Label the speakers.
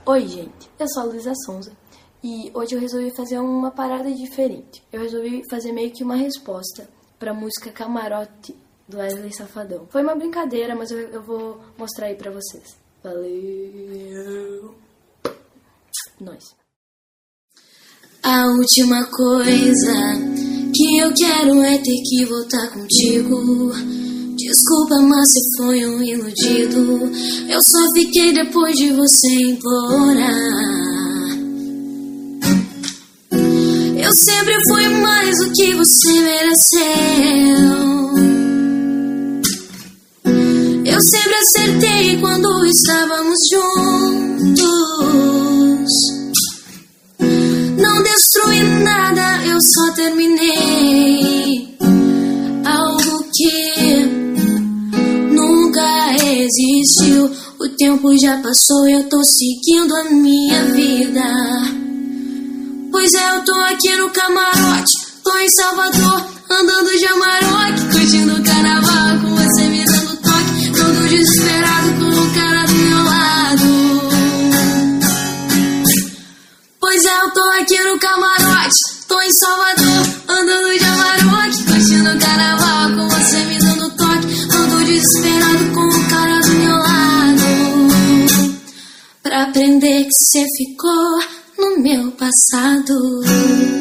Speaker 1: Oi, gente, eu sou a Luísa Sonza e hoje eu resolvi fazer uma parada diferente. Eu resolvi fazer meio que uma resposta pra música Camarote do Wesley Safadão. Foi uma brincadeira, mas eu vou mostrar aí pra vocês. Valeu! Nós.
Speaker 2: A última coisa que eu quero é ter que voltar contigo. Desculpa, mas você foi um iludido. Eu só fiquei depois de você implorar. Eu sempre fui mais do que você mereceu. Eu sempre acertei quando estávamos juntos. Não destruí nada, eu só terminei algo que nunca existiu. O tempo já passou e eu tô seguindo a minha vida. Pois é, eu tô aqui no camarote, tô em Salvador, andando de Amarok, curtindo o carnaval, com você me dando toque, todo desesperado com o cara do meu lado. Pois é, eu tô aqui no camarote, tô em Salvador, andando de Amarok, curtindo o carnaval, com você me dando toque, ando desesperado com o cara do meu lado. Pra aprender que cê ficou no meu passado.